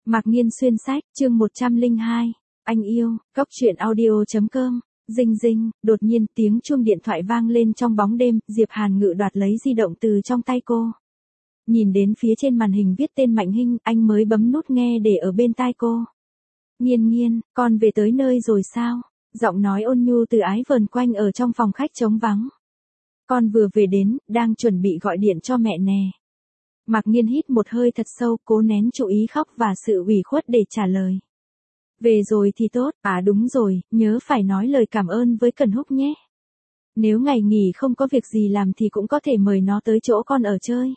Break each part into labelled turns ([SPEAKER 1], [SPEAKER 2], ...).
[SPEAKER 1] Mạc Nghiên xuyên sách, chương 102. Anh yêu, Cốc truyện audio.com. Dinh dinh, đột nhiên tiếng chuông điện thoại vang lên trong bóng đêm, Diệp Hàn Ngự đoạt lấy di động từ trong tay cô. Nhìn đến phía trên màn hình viết tên Mạnh Hinh, anh mới bấm nút nghe để ở bên tai cô. Nghiên nghiên, con về tới nơi rồi sao? Giọng nói ôn nhu từ ái vờn quanh ở trong phòng khách trống vắng. Con vừa về đến, đang chuẩn bị gọi điện cho mẹ nè. Mạc Nghiên hít một hơi thật sâu, cố nén chú ý khóc và sự ủy khuất để trả lời. Về rồi thì tốt, à đúng rồi, nhớ phải nói lời cảm ơn với Cần Húc nhé. Nếu ngày nghỉ không có việc gì làm thì cũng có thể mời nó tới chỗ con ở chơi.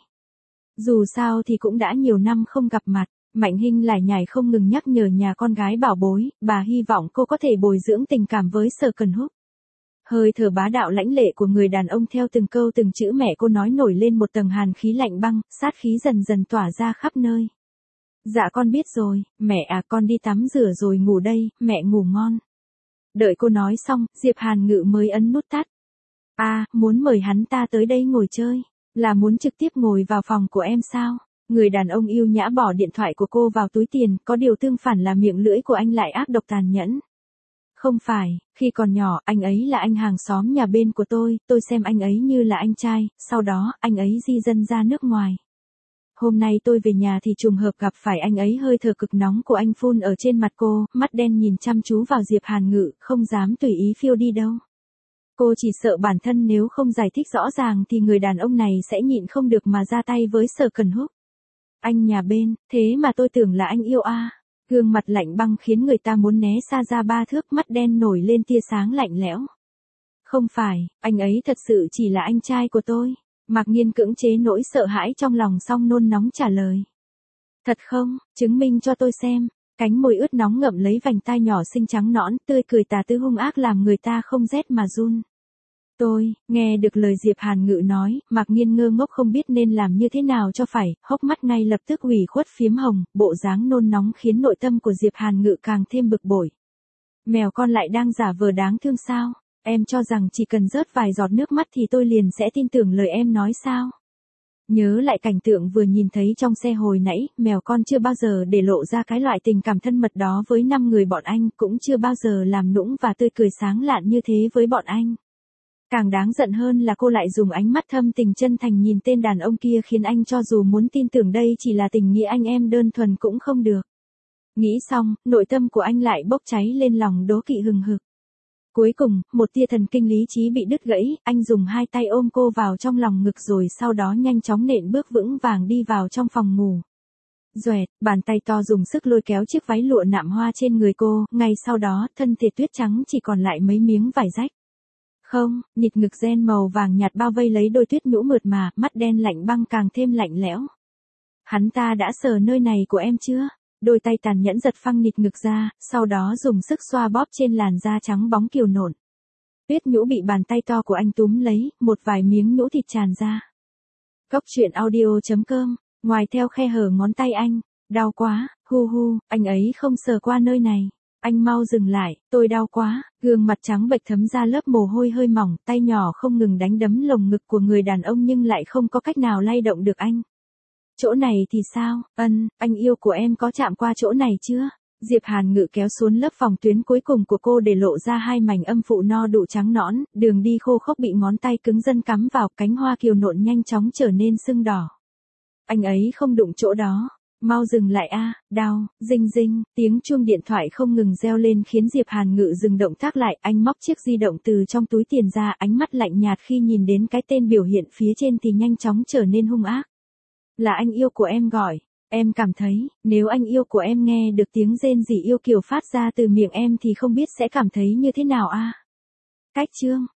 [SPEAKER 1] Dù sao thì cũng đã nhiều năm không gặp mặt. Mạnh Hinh lải nhải không ngừng nhắc nhở nhà con gái bảo bối, bà hy vọng cô có thể bồi dưỡng tình cảm với Sở Cần Húc. Hơi thở bá đạo lãnh lệ của người đàn ông theo từng câu từng chữ mẹ cô nói nổi lên một tầng hàn khí lạnh băng, sát khí dần dần tỏa ra khắp nơi. Dạ con biết rồi, mẹ à con đi tắm rửa rồi ngủ đây, mẹ ngủ ngon. Đợi cô nói xong, Diệp Hàn Ngự mới ấn nút tắt. À, muốn mời hắn ta tới đây ngồi chơi, là muốn trực tiếp ngồi vào phòng của em sao? Người đàn ông yêu nhã bỏ điện thoại của cô vào túi tiền, có điều tương phản là miệng lưỡi của anh lại ác độc tàn nhẫn. Không phải, khi còn nhỏ, anh ấy là anh hàng xóm nhà bên của tôi xem anh ấy như là anh trai, sau đó, anh ấy di dân ra nước ngoài. Hôm nay tôi về nhà thì trùng hợp gặp phải anh ấy, hơi thở cực nóng của anh phun ở trên mặt cô, mắt đen nhìn chăm chú vào Diệp Hàn Ngự, không dám tùy ý phiêu đi đâu. Cô chỉ sợ bản thân nếu không giải thích rõ ràng thì người đàn ông này sẽ nhịn không được mà ra tay với Sở Cần Húc. Anh nhà bên, thế mà tôi tưởng là anh yêu a. Gương mặt lạnh băng khiến người ta muốn né xa ra 3 thước, mắt đen nổi lên tia sáng lạnh lẽo. Không phải, anh ấy thật sự chỉ là anh trai của tôi. Mạc Nghiên cưỡng chế nỗi sợ hãi trong lòng xong nôn nóng trả lời. Thật không, chứng minh cho tôi xem. Cánh môi ướt nóng ngậm lấy vành tai nhỏ xinh trắng nõn, tươi cười tà tư hung ác làm người ta không rét mà run. Tôi, nghe được lời Diệp Hàn Ngự nói, Mạc Nghiên ngơ ngốc không biết nên làm như thế nào cho phải, hốc mắt ngay lập tức ủy khuất phiếm hồng, bộ dáng nôn nóng khiến nội tâm của Diệp Hàn Ngự càng thêm bực bội. Mèo con lại đang giả vờ đáng thương sao? Em cho rằng chỉ cần rớt vài giọt nước mắt thì tôi liền sẽ tin tưởng lời em nói sao? Nhớ lại cảnh tượng vừa nhìn thấy trong xe hồi nãy, mèo con chưa bao giờ để lộ ra cái loại tình cảm thân mật đó với 5 người bọn anh, cũng chưa bao giờ làm nũng và tươi cười sáng lạn như thế với bọn anh. Càng đáng giận hơn là cô lại dùng ánh mắt thâm tình chân thành nhìn tên đàn ông kia khiến anh cho dù muốn tin tưởng đây chỉ là tình nghĩa anh em đơn thuần cũng không được. Nghĩ xong, nội tâm của anh lại bốc cháy lên lòng đố kỵ hừng hực. Cuối cùng, một tia thần kinh lý trí bị đứt gãy, anh dùng hai tay ôm cô vào trong lòng ngực rồi sau đó nhanh chóng nện bước vững vàng đi vào trong phòng ngủ. Doẹt, bàn tay to dùng sức lôi kéo chiếc váy lụa nạm hoa trên người cô, ngay sau đó, thân thể tuyết trắng chỉ còn lại mấy miếng vải rách. Không, nhịp ngực ren màu vàng nhạt bao vây lấy đôi tuyết nhũ mượt mà, mắt đen lạnh băng càng thêm lạnh lẽo. Hắn ta đã sờ nơi này của em chưa? Đôi tay tàn nhẫn giật phăng nhịp ngực ra, sau đó dùng sức xoa bóp trên làn da trắng bóng kiều nộn. Tuyết nhũ bị bàn tay to của anh túm lấy, một vài miếng nhũ thịt tràn ra. Cốc truyện audio.com, ngoài theo khe hở ngón tay anh, đau quá, hu hu, anh ấy không sờ qua nơi này. Anh mau dừng lại, tôi đau quá, gương mặt trắng bệch thấm ra lớp mồ hôi hơi mỏng, tay nhỏ không ngừng đánh đấm lồng ngực của người đàn ông nhưng lại không có cách nào lay động được anh. Chỗ này thì sao, anh yêu của em có chạm qua chỗ này chưa? Diệp Hàn Ngự kéo xuống lớp phòng tuyến cuối cùng của cô để lộ ra hai mảnh âm phụ no đủ trắng nõn, đường đi khô khốc bị ngón tay cứng rắn cắm vào, cánh hoa kiều nộn nhanh chóng trở nên sưng đỏ. Anh ấy không đụng chỗ đó. Mau dừng lại a, đau, dinh dinh, tiếng chuông điện thoại không ngừng reo lên khiến Diệp Hàn Ngự dừng động tác lại, anh móc chiếc di động từ trong túi tiền ra, ánh mắt lạnh nhạt khi nhìn đến cái tên biểu hiện phía trên thì nhanh chóng trở nên hung ác. Là anh yêu của em gọi, em cảm thấy, nếu anh yêu của em nghe được tiếng rên rỉ yêu kiều phát ra từ miệng em thì không biết sẽ cảm thấy như thế nào a. Cách chương,